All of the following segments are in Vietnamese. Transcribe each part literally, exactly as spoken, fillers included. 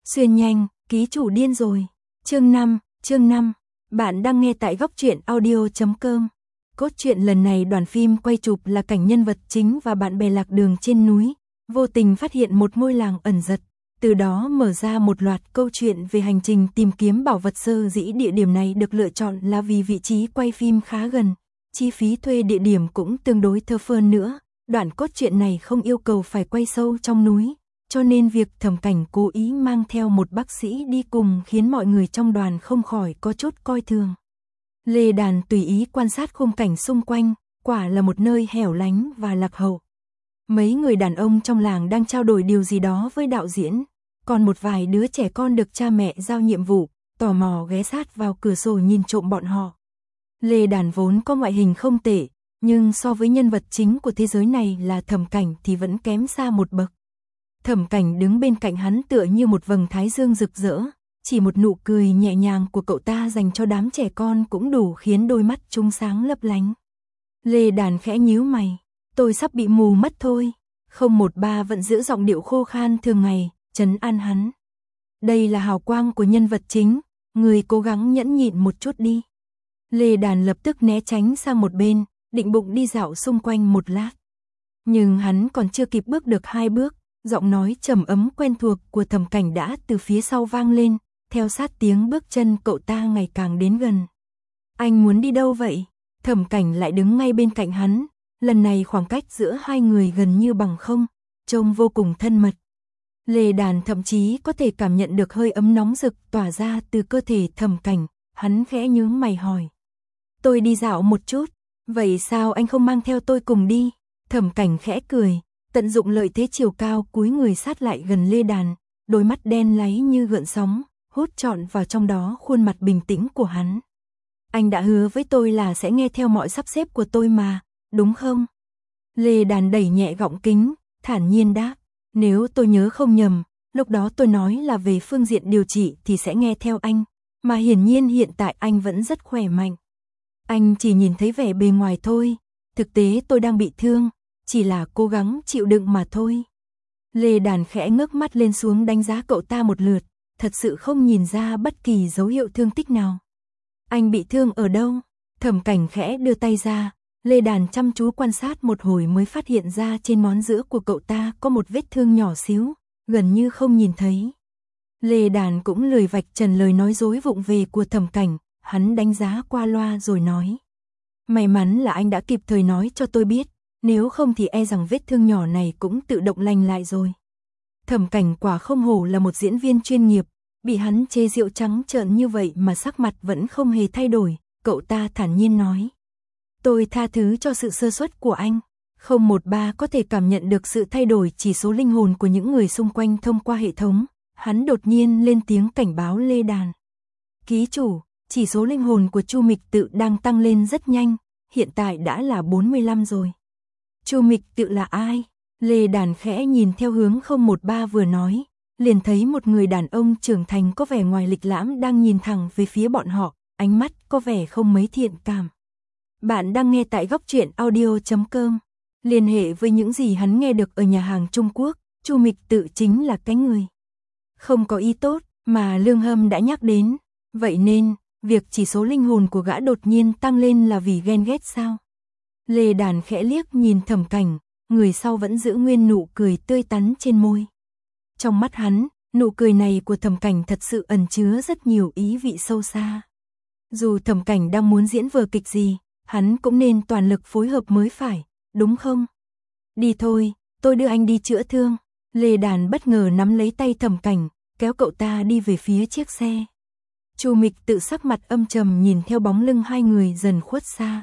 Xuyên nhanh, ký chủ điên rồi. Chương năm, chương năm. Bạn đang nghe tại góc truyện audio chấm com. Cốt truyện lần này đoàn phim quay chụp là cảnh nhân vật chính và bạn bè lạc đường trên núi, vô tình phát hiện một ngôi làng ẩn giật, từ đó mở ra một loạt câu chuyện về hành trình tìm kiếm bảo vật. Sở dĩ địa điểm này được lựa chọn là vì vị trí quay phim khá gần, chi phí thuê địa điểm cũng tương đối thơ phơn nữa. Đoạn cốt truyện này không yêu cầu phải quay sâu trong núi, cho nên việc Thẩm Cảnh cố ý mang theo một bác sĩ đi cùng khiến mọi người trong đoàn không khỏi có chút coi thường. Lê Đàn tùy ý quan sát khung cảnh xung quanh, quả là một nơi hẻo lánh và lạc hậu. Mấy người đàn ông trong làng đang trao đổi điều gì đó với đạo diễn, còn một vài đứa trẻ con được cha mẹ giao nhiệm vụ, tò mò ghé sát vào cửa sổ nhìn trộm bọn họ. Lê Đàn vốn có ngoại hình không tệ, nhưng so với nhân vật chính của thế giới này là Thẩm Cảnh thì vẫn kém xa một bậc. Thẩm Cảnh đứng bên cạnh hắn tựa như một vầng thái dương rực rỡ, chỉ một nụ cười nhẹ nhàng của cậu ta dành cho đám trẻ con cũng đủ khiến đôi mắt chúng sáng lấp lánh. Lê Đàn khẽ nhíu mày, tôi sắp bị mù mất thôi. Không một ba vẫn giữ giọng điệu khô khan thường ngày, trấn an hắn. Đây là hào quang của nhân vật chính, người cố gắng nhẫn nhịn một chút đi. Lê Đàn lập tức né tránh sang một bên, định bụng đi dạo xung quanh một lát. Nhưng hắn còn chưa kịp bước được hai bước, giọng nói trầm ấm quen thuộc của Thẩm Cảnh đã từ phía sau vang lên, theo sát tiếng bước chân cậu ta ngày càng đến gần. Anh muốn đi đâu vậy? Thẩm Cảnh lại đứng ngay bên cạnh hắn, lần này khoảng cách giữa hai người gần như bằng không, trông vô cùng thân mật. Lê Đàn thậm chí có thể cảm nhận được hơi ấm nóng rực tỏa ra từ cơ thể Thẩm Cảnh, hắn khẽ nhướng mày hỏi. Tôi đi dạo một chút, vậy sao anh không mang theo tôi cùng đi? Thẩm Cảnh khẽ cười, tận dụng lợi thế chiều cao cúi người sát lại gần Lê Đàn, đôi mắt đen láy như gợn sóng, hút trọn vào trong đó khuôn mặt bình tĩnh của hắn. Anh đã hứa với tôi là sẽ nghe theo mọi sắp xếp của tôi mà, đúng không? Lê Đàn đẩy nhẹ gọng kính, thản nhiên đáp, nếu tôi nhớ không nhầm, lúc đó tôi nói là về phương diện điều trị thì sẽ nghe theo anh, mà hiển nhiên hiện tại anh vẫn rất khỏe mạnh. Anh chỉ nhìn thấy vẻ bề ngoài thôi, thực tế tôi đang bị thương, chỉ là cố gắng chịu đựng mà thôi. Lê Đàn khẽ ngước mắt lên xuống đánh giá cậu ta một lượt, thật sự không nhìn ra bất kỳ dấu hiệu thương tích nào. Anh bị thương ở đâu? Thẩm Cảnh khẽ đưa tay ra, Lê Đàn chăm chú quan sát một hồi mới phát hiện ra trên ngón giữa của cậu ta có một vết thương nhỏ xíu, gần như không nhìn thấy. Lê Đàn cũng lười vạch trần lời nói dối vụng về của Thẩm Cảnh, hắn đánh giá qua loa rồi nói. May mắn là anh đã kịp thời nói cho tôi biết, nếu không thì e rằng vết thương nhỏ này cũng tự động lành lại rồi. Thẩm Cảnh quả không hổ là một diễn viên chuyên nghiệp, bị hắn chê rượu trắng trợn như vậy mà sắc mặt vẫn không hề thay đổi, cậu ta thản nhiên nói. Tôi tha thứ cho sự sơ suất của anh, không một ba có thể cảm nhận được sự thay đổi chỉ số linh hồn của những người xung quanh thông qua hệ thống, hắn đột nhiên lên tiếng cảnh báo Lê Đàn. Ký chủ, chỉ số linh hồn của Chu Mịch Tự đang tăng lên rất nhanh, hiện tại đã là bốn mươi lăm rồi. Chu Mịch Tự là ai? Lê Đàn khẽ nhìn theo hướng không một ba vừa nói, liền thấy một người đàn ông trưởng thành có vẻ ngoài lịch lãm đang nhìn thẳng về phía bọn họ, ánh mắt có vẻ không mấy thiện cảm. Bạn đang nghe tại góc truyện audio chấm com. Liên hệ với những gì hắn nghe được ở nhà hàng Trung Quốc, Chu Mịch Tự chính là cái người không có ý tốt mà Lương Hâm đã nhắc đến, vậy nên việc chỉ số linh hồn của gã đột nhiên tăng lên là vì ghen ghét sao? Lê Đàn khẽ liếc nhìn Thẩm Cảnh, người sau vẫn giữ nguyên nụ cười tươi tắn trên môi. Trong mắt hắn, nụ cười này của Thẩm Cảnh thật sự ẩn chứa rất nhiều ý vị sâu xa. Dù Thẩm Cảnh đang muốn diễn vở kịch gì, hắn cũng nên toàn lực phối hợp mới phải, đúng không? Đi thôi, tôi đưa anh đi chữa thương. Lê Đàn bất ngờ nắm lấy tay Thẩm Cảnh, kéo cậu ta đi về phía chiếc xe. Chu Mịch Tự sắc mặt âm trầm nhìn theo bóng lưng hai người dần khuất xa.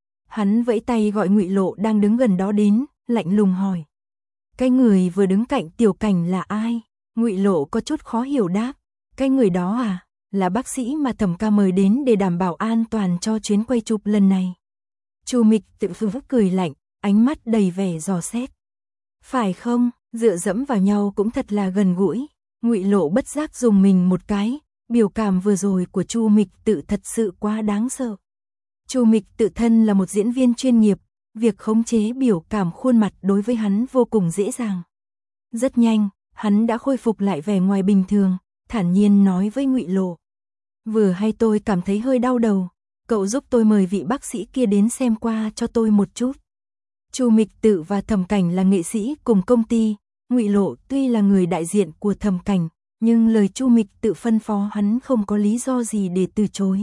Hắn vẫy tay gọi Ngụy Lộ đang đứng gần đó đến, lạnh lùng hỏi. Cái người vừa đứng cạnh Tiểu Cảnh là ai? Ngụy Lộ có chút khó hiểu đáp. Cái người đó à, là bác sĩ mà Thẩm ca mời đến để đảm bảo an toàn cho chuyến quay chụp lần này. Chu Mịch Tự phức cười lạnh, ánh mắt đầy vẻ dò xét. Phải không, dựa dẫm vào nhau cũng thật là gần gũi. Ngụy Lộ bất giác dùng mình một cái, biểu cảm vừa rồi của Chu Mịch Tự thật sự quá đáng sợ. Chu Mịch Tự thân là một diễn viên chuyên nghiệp, việc khống chế biểu cảm khuôn mặt đối với hắn vô cùng dễ dàng. Rất nhanh, hắn đã khôi phục lại vẻ ngoài bình thường, thản nhiên nói với Ngụy Lộ. Vừa hay tôi cảm thấy hơi đau đầu, cậu giúp tôi mời vị bác sĩ kia đến xem qua cho tôi một chút. Chu Mịch Tự và Thẩm Cảnh là nghệ sĩ cùng công ty, Ngụy Lộ tuy là người đại diện của Thẩm Cảnh, nhưng lời Chu Mịch Tự phân phó hắn không có lý do gì để từ chối.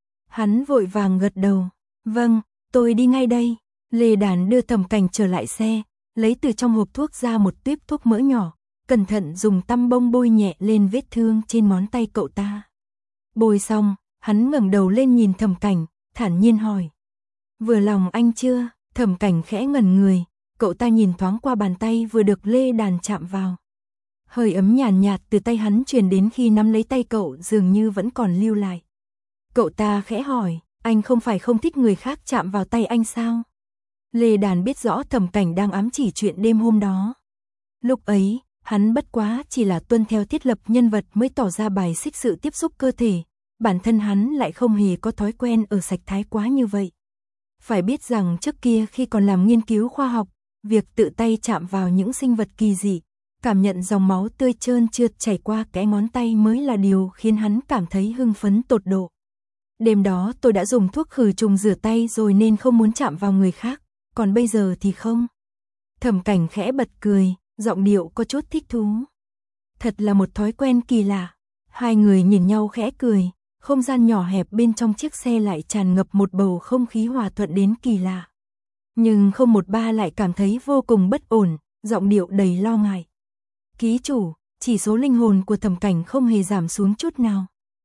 Hắn vội vàng gật đầu, vâng, tôi đi ngay đây. Lê Đàn đưa Thẩm Cảnh trở lại xe, lấy từ trong hộp thuốc ra một tuýp thuốc mỡ nhỏ, cẩn thận dùng tăm bông bôi nhẹ lên vết thương trên ngón tay cậu ta. Bôi xong, hắn ngẩng đầu lên nhìn Thẩm Cảnh, thản nhiên hỏi. Vừa lòng anh chưa? Thẩm Cảnh khẽ ngẩn người, cậu ta nhìn thoáng qua bàn tay vừa được Lê Đàn chạm vào. Hơi ấm nhàn nhạt, nhạt từ tay hắn truyền đến khi nắm lấy tay cậu dường như vẫn còn lưu lại. Cậu ta khẽ hỏi, anh không phải không thích người khác chạm vào tay anh sao? Lê Đàn biết rõ Thẩm Cảnh đang ám chỉ chuyện đêm hôm đó. Lúc ấy, hắn bất quá chỉ là tuân theo thiết lập nhân vật mới tỏ ra bài xích sự tiếp xúc cơ thể, bản thân hắn lại không hề có thói quen ở sạch thái quá như vậy. Phải biết rằng trước kia khi còn làm nghiên cứu khoa học, việc tự tay chạm vào những sinh vật kỳ dị, cảm nhận dòng máu tươi trơn trượt chảy qua kẽ ngón tay mới là điều khiến hắn cảm thấy hưng phấn tột độ. Đêm đó tôi đã dùng thuốc khử trùng rửa tay rồi nên không muốn chạm vào người khác, còn bây giờ thì không. Thẩm Cảnh khẽ bật cười, giọng điệu có chút thích thú. Thật là một thói quen kỳ lạ. Hai người nhìn nhau khẽ cười, không gian nhỏ hẹp bên trong chiếc xe lại tràn ngập một bầu không khí hòa thuận đến kỳ lạ. Nhưng không một ba lại cảm thấy vô cùng bất ổn, giọng điệu đầy lo ngại. Ký chủ, chỉ số linh hồn của Thẩm Cảnh không hề giảm xuống chút nào.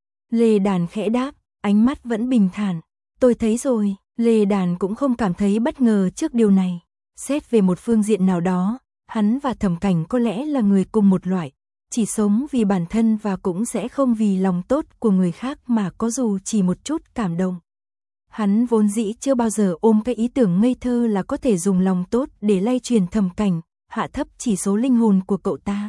Lê Đàn khẽ đáp, ánh mắt vẫn bình thản. Tôi thấy rồi. Lê Đàn cũng không cảm thấy bất ngờ trước điều này. Xét về một phương diện nào đó, hắn và Thẩm Cảnh có lẽ là người cùng một loại, chỉ sống vì bản thân và cũng sẽ không vì lòng tốt của người khác mà có dù chỉ một chút cảm động. Hắn vốn dĩ chưa bao giờ ôm cái ý tưởng ngây thơ là có thể dùng lòng tốt để lay truyền Thẩm Cảnh, hạ thấp chỉ số linh hồn của cậu ta.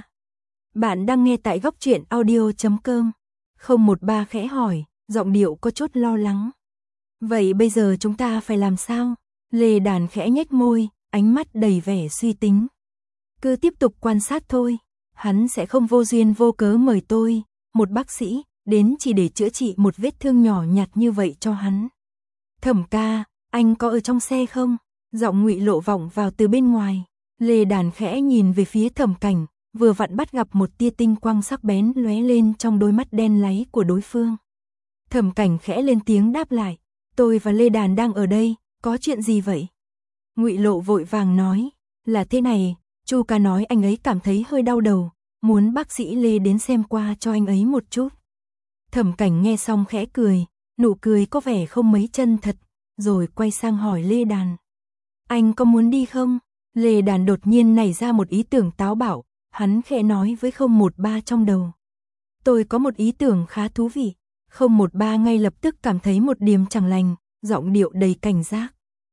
Bạn đang nghe tại góc truyện audio chấm com. không một ba khẽ hỏi, giọng điệu có chút lo lắng. Vậy bây giờ chúng ta phải làm sao? Lê Đàn khẽ nhếch môi, ánh mắt đầy vẻ suy tính. Cứ tiếp tục quan sát thôi. Hắn sẽ không vô duyên vô cớ mời tôi, một bác sĩ, đến chỉ để chữa trị một vết thương nhỏ nhặt như vậy cho hắn. Thẩm ca, anh có ở trong xe không? Giọng Ngụy Lộ vọng vào từ bên ngoài. Lê Đàn khẽ nhìn về phía Thẩm Cảnh, vừa vặn bắt gặp một tia tinh quang sắc bén lóe lên trong đôi mắt đen láy của đối phương. Thẩm Cảnh khẽ lên tiếng đáp lại. Tôi và Lê Đàn đang ở đây, có chuyện gì vậy? Ngụy Lộ vội vàng nói, là thế này, Chu ca nói anh ấy cảm thấy hơi đau đầu, muốn bác sĩ Lê đến xem qua cho anh ấy một chút. Thẩm Cảnh nghe xong khẽ cười, nụ cười có vẻ không mấy chân thật, rồi quay sang hỏi Lê Đàn. Anh có muốn đi không? Lê Đàn đột nhiên nảy ra một ý tưởng táo bạo, hắn khẽ nói với không một ba trong đầu. Tôi có một ý tưởng khá thú vị. không một ba ngay lập tức cảm thấy một điểm chẳng lành, giọng điệu đầy cảnh giác.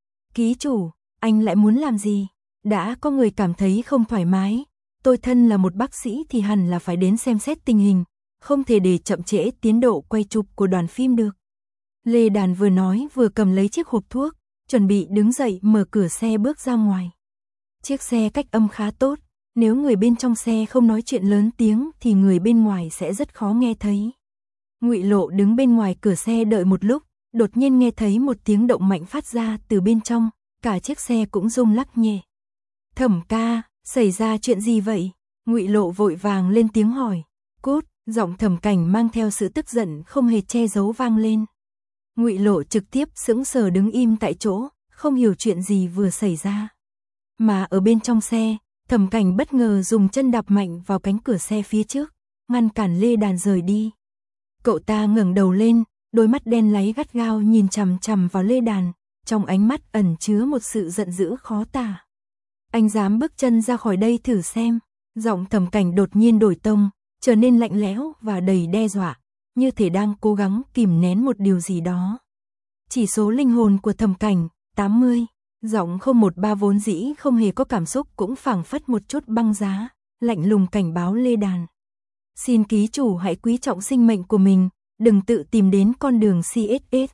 Ký chủ, anh lại muốn làm gì? Đã có người cảm thấy không thoải mái, tôi thân là một bác sĩ thì hẳn là phải đến xem xét tình hình, không thể để chậm trễ tiến độ quay chụp của đoàn phim được. Lê Đàn vừa nói vừa cầm lấy chiếc hộp thuốc, chuẩn bị đứng dậy mở cửa xe bước ra ngoài. Chiếc xe cách âm khá tốt, nếu người bên trong xe không nói chuyện lớn tiếng thì người bên ngoài sẽ rất khó nghe thấy. Ngụy Lộ đứng bên ngoài cửa xe đợi một lúc, đột nhiên nghe thấy một tiếng động mạnh phát ra từ bên trong, cả chiếc xe cũng rung lắc nhẹ. Thẩm ca, xảy ra chuyện gì vậy? Ngụy Lộ vội vàng lên tiếng hỏi. Cút, giọng Thẩm Cảnh mang theo sự tức giận không hề che giấu vang lên. Ngụy Lộ trực tiếp sững sờ đứng im tại chỗ, không hiểu chuyện gì vừa xảy ra. Mà ở bên trong xe, Thẩm Cảnh bất ngờ dùng chân đạp mạnh vào cánh cửa xe phía trước, ngăn cản Lê Đàn rời đi. Cậu ta ngẩng đầu lên, đôi mắt đen láy gắt gao nhìn chằm chằm vào Lê Đàn, trong ánh mắt ẩn chứa một sự giận dữ khó tả. Anh dám bước chân ra khỏi đây thử xem. Giọng Thẩm Cảnh đột nhiên đổi tông, trở nên lạnh lẽo và đầy đe dọa, như thể đang cố gắng kìm nén một điều gì đó. Chỉ số linh hồn của Thẩm Cảnh, tám mươi. Giọng không một ba vốn dĩ không hề có cảm xúc cũng phảng phất một chút băng giá, lạnh lùng cảnh báo Lê Đàn. Xin ký chủ hãy quý trọng sinh mệnh của mình, đừng tự tìm đến con đường xê ét ét.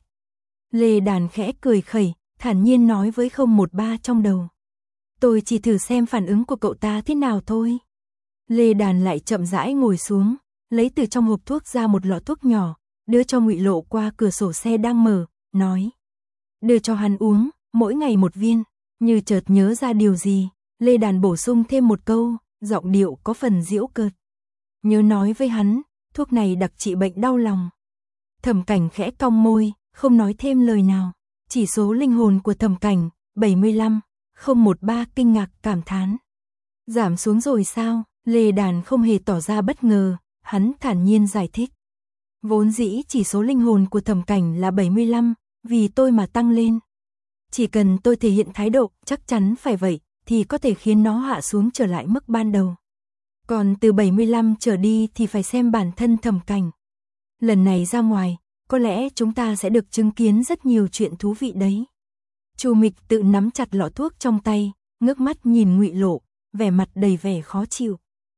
Lê Đàn khẽ cười khẩy, thản nhiên nói với không một ba trong đầu. Tôi chỉ thử xem phản ứng của cậu ta thế nào thôi. Lê Đàn lại chậm rãi ngồi xuống, lấy từ trong hộp thuốc ra một lọ thuốc nhỏ, đưa cho Ngụy Lộ qua cửa sổ xe đang mở, nói: "Đưa cho hắn uống, mỗi ngày một viên." Như chợt nhớ ra điều gì, Lê Đàn bổ sung thêm một câu, giọng điệu có phần giễu cợt: "Nhớ nói với hắn, thuốc này đặc trị bệnh đau lòng." Thẩm Cảnh khẽ cong môi, không nói thêm lời nào. Chỉ số linh hồn của Thẩm Cảnh, bảy mươi lăm, không một ba kinh ngạc cảm thán: "Giảm xuống rồi sao?" Lê Đàn không hề tỏ ra bất ngờ, hắn thản nhiên giải thích: "Vốn dĩ chỉ số linh hồn của Thẩm Cảnh là bảy mươi lăm, vì tôi mà tăng lên. Chỉ cần tôi thể hiện thái độ chắc chắn phải vậy, thì có thể khiến nó hạ xuống trở lại mức ban đầu. Còn từ bảy mươi lăm trở đi thì phải xem bản thân Thẩm Cảnh. Lần này ra ngoài, có lẽ chúng ta sẽ được chứng kiến rất nhiều chuyện thú vị đấy." Chu Mịch tự nắm chặt lọ thuốc trong tay, ngước mắt nhìn Ngụy Lộ, vẻ mặt đầy vẻ khó chịu.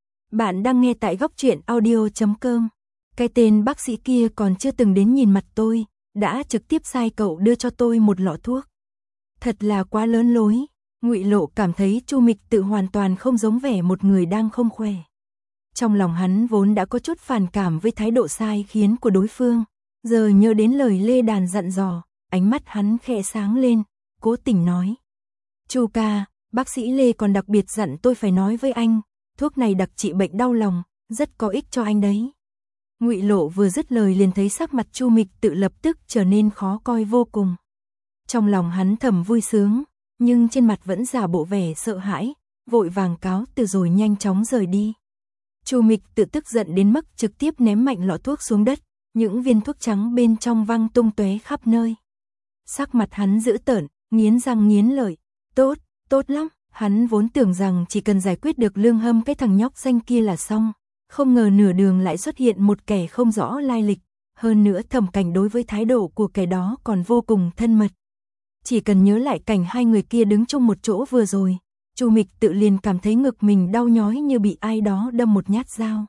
Bạn đang nghe tại góc truyện audio chấm com. Cái tên bác sĩ kia còn chưa từng đến nhìn mặt tôi, đã trực tiếp sai cậu đưa cho tôi một lọ thuốc. Thật là quá lớn lối. Ngụy Lộ cảm thấy Chu Mịch tự hoàn toàn không giống vẻ một người đang không khỏe. Trong lòng hắn vốn đã có chút phản cảm với thái độ sai khiến của đối phương, giờ nhớ đến lời Lê Đàn dặn dò, ánh mắt hắn khẽ sáng lên, cố tình nói: "Chu ca, bác sĩ Lê còn đặc biệt dặn tôi phải nói với anh, thuốc này đặc trị bệnh đau lòng, rất có ích cho anh đấy." Ngụy Lộ vừa dứt lời liền thấy sắc mặt Chu Mịch tự lập tức trở nên khó coi vô cùng. Trong lòng hắn thầm vui sướng, nhưng trên mặt vẫn giả bộ vẻ sợ hãi, vội vàng cáo từ rồi nhanh chóng rời đi. Chu Mịch tự tức giận đến mức trực tiếp ném mạnh lọ thuốc xuống đất, những viên thuốc trắng bên trong văng tung tóe khắp nơi. Sắc mặt hắn dữ tợn, nghiến răng nghiến lợi. Tốt, tốt lắm, hắn vốn tưởng rằng chỉ cần giải quyết được Lương Hâm cái thằng nhóc danh kia là xong, không ngờ nửa đường lại xuất hiện một kẻ không rõ lai lịch, hơn nữa Thẩm Cảnh đối với thái độ của kẻ đó còn vô cùng thân mật. Chỉ cần nhớ lại cảnh hai người kia đứng chung một chỗ vừa rồi, Chu Mịch tự liền cảm thấy ngực mình đau nhói như bị ai đó đâm một nhát dao.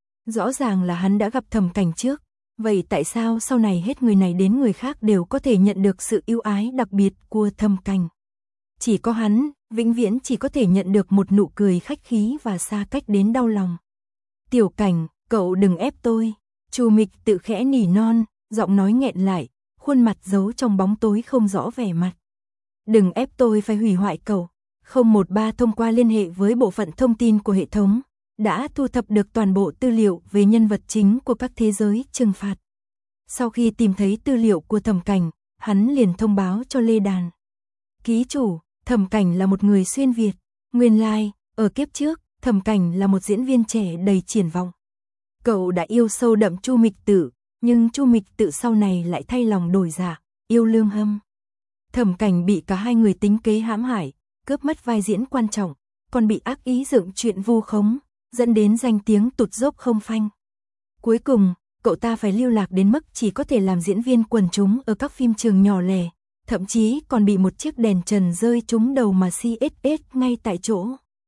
Rõ ràng là hắn đã gặp Thẩm Cảnh trước, vậy tại sao sau này hết người này đến người khác đều có thể nhận được sự ưu ái đặc biệt của Thẩm Cảnh? Chỉ có hắn, vĩnh viễn chỉ có thể nhận được một nụ cười khách khí và xa cách đến đau lòng. "Tiểu Cảnh, cậu đừng ép tôi." Chu Mịch tự khẽ nỉ non, giọng nói nghẹn lại, khuôn mặt giấu trong bóng tối không rõ vẻ mặt. "Đừng ép tôi phải hủy hoại cậu." không một ba thông qua liên hệ với bộ phận thông tin của hệ thống, đã thu thập được toàn bộ tư liệu về nhân vật chính của các thế giới trừng phạt. Sau khi tìm thấy tư liệu của Thẩm Cảnh, hắn liền thông báo cho Lê Đàn. "Ký chủ, Thẩm Cảnh là một người xuyên Việt. Nguyên lai, like, ở kiếp trước, Thẩm Cảnh là một diễn viên trẻ đầy triển vọng. Cậu đã yêu sâu đậm Chu Mịch Tử, nhưng Chu Mịch Tử sau này lại thay lòng đổi dạ, yêu Lương Hâm. Thẩm Cảnh bị cả hai người tính kế hãm hại, cướp mất vai diễn quan trọng, còn bị ác ý dựng chuyện vu khống, dẫn đến danh tiếng tụt dốc không phanh. Cuối cùng, cậu ta phải lưu lạc đến mức chỉ có thể làm diễn viên quần chúng ở các phim trường nhỏ lẻ, thậm chí còn bị một chiếc đèn trần rơi trúng đầu mà xê ét ét ngay tại chỗ.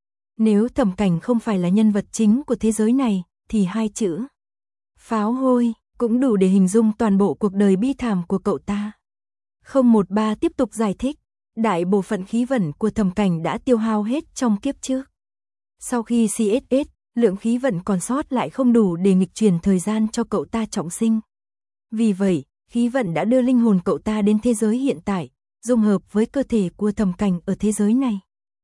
Nếu Thẩm Cảnh không phải là nhân vật chính của thế giới này, thì hai chữ pháo hôi cũng đủ để hình dung toàn bộ cuộc đời bi thảm của cậu ta." không một ba tiếp tục giải thích, đại bộ phận khí vận của Thẩm Cảnh đã tiêu hao hết trong kiếp trước. Sau khi xê ét ét, lượng khí vận còn sót lại không đủ để nghịch chuyển thời gian cho cậu ta trọng sinh. Vì vậy, khí vận đã đưa linh hồn cậu ta đến thế giới hiện tại, dung hợp với cơ thể của Thẩm Cảnh ở thế giới này.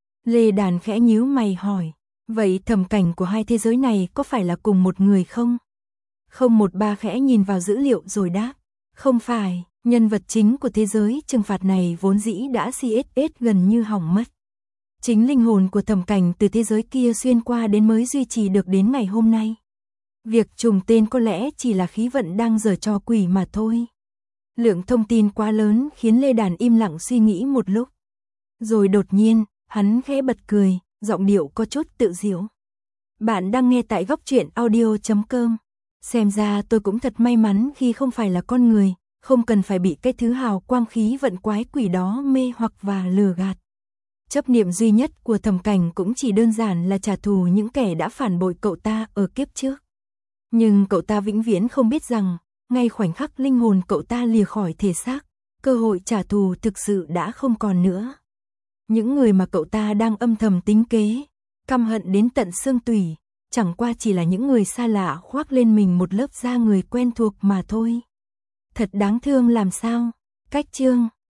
Lê Đàn khẽ nhíu mày hỏi, vậy Thẩm Cảnh của hai thế giới này có phải là cùng một người không? không một ba khẽ nhìn vào dữ liệu rồi đáp, không phải, nhân vật chính của thế giới trừng phạt này vốn dĩ đã xê ét ét gần như hỏng mất. Chính linh hồn của Thẩm Cảnh từ thế giới kia xuyên qua đến mới duy trì được đến ngày hôm nay. Việc trùng tên có lẽ chỉ là khí vận đang giở trò quỷ mà thôi. Lượng thông tin quá lớn khiến Lê Đàn im lặng suy nghĩ một lúc. Rồi đột nhiên, hắn khẽ bật cười, giọng điệu có chút tự giễu. Bạn đang nghe tại góc truyện audio chấm com. Xem ra tôi cũng thật may mắn khi không phải là con người, không cần phải bị cái thứ hào quang khí vận quái quỷ đó mê hoặc và lừa gạt. Chấp niệm duy nhất của Thẩm Cảnh cũng chỉ đơn giản là trả thù những kẻ đã phản bội cậu ta ở kiếp trước. Nhưng cậu ta vĩnh viễn không biết rằng, ngay khoảnh khắc linh hồn cậu ta lìa khỏi thể xác, cơ hội trả thù thực sự đã không còn nữa. Những người mà cậu ta đang âm thầm tính kế, căm hận đến tận xương tủy, chẳng qua chỉ là những người xa lạ khoác lên mình một lớp da người quen thuộc mà thôi. Thật đáng thương làm sao. Cách chương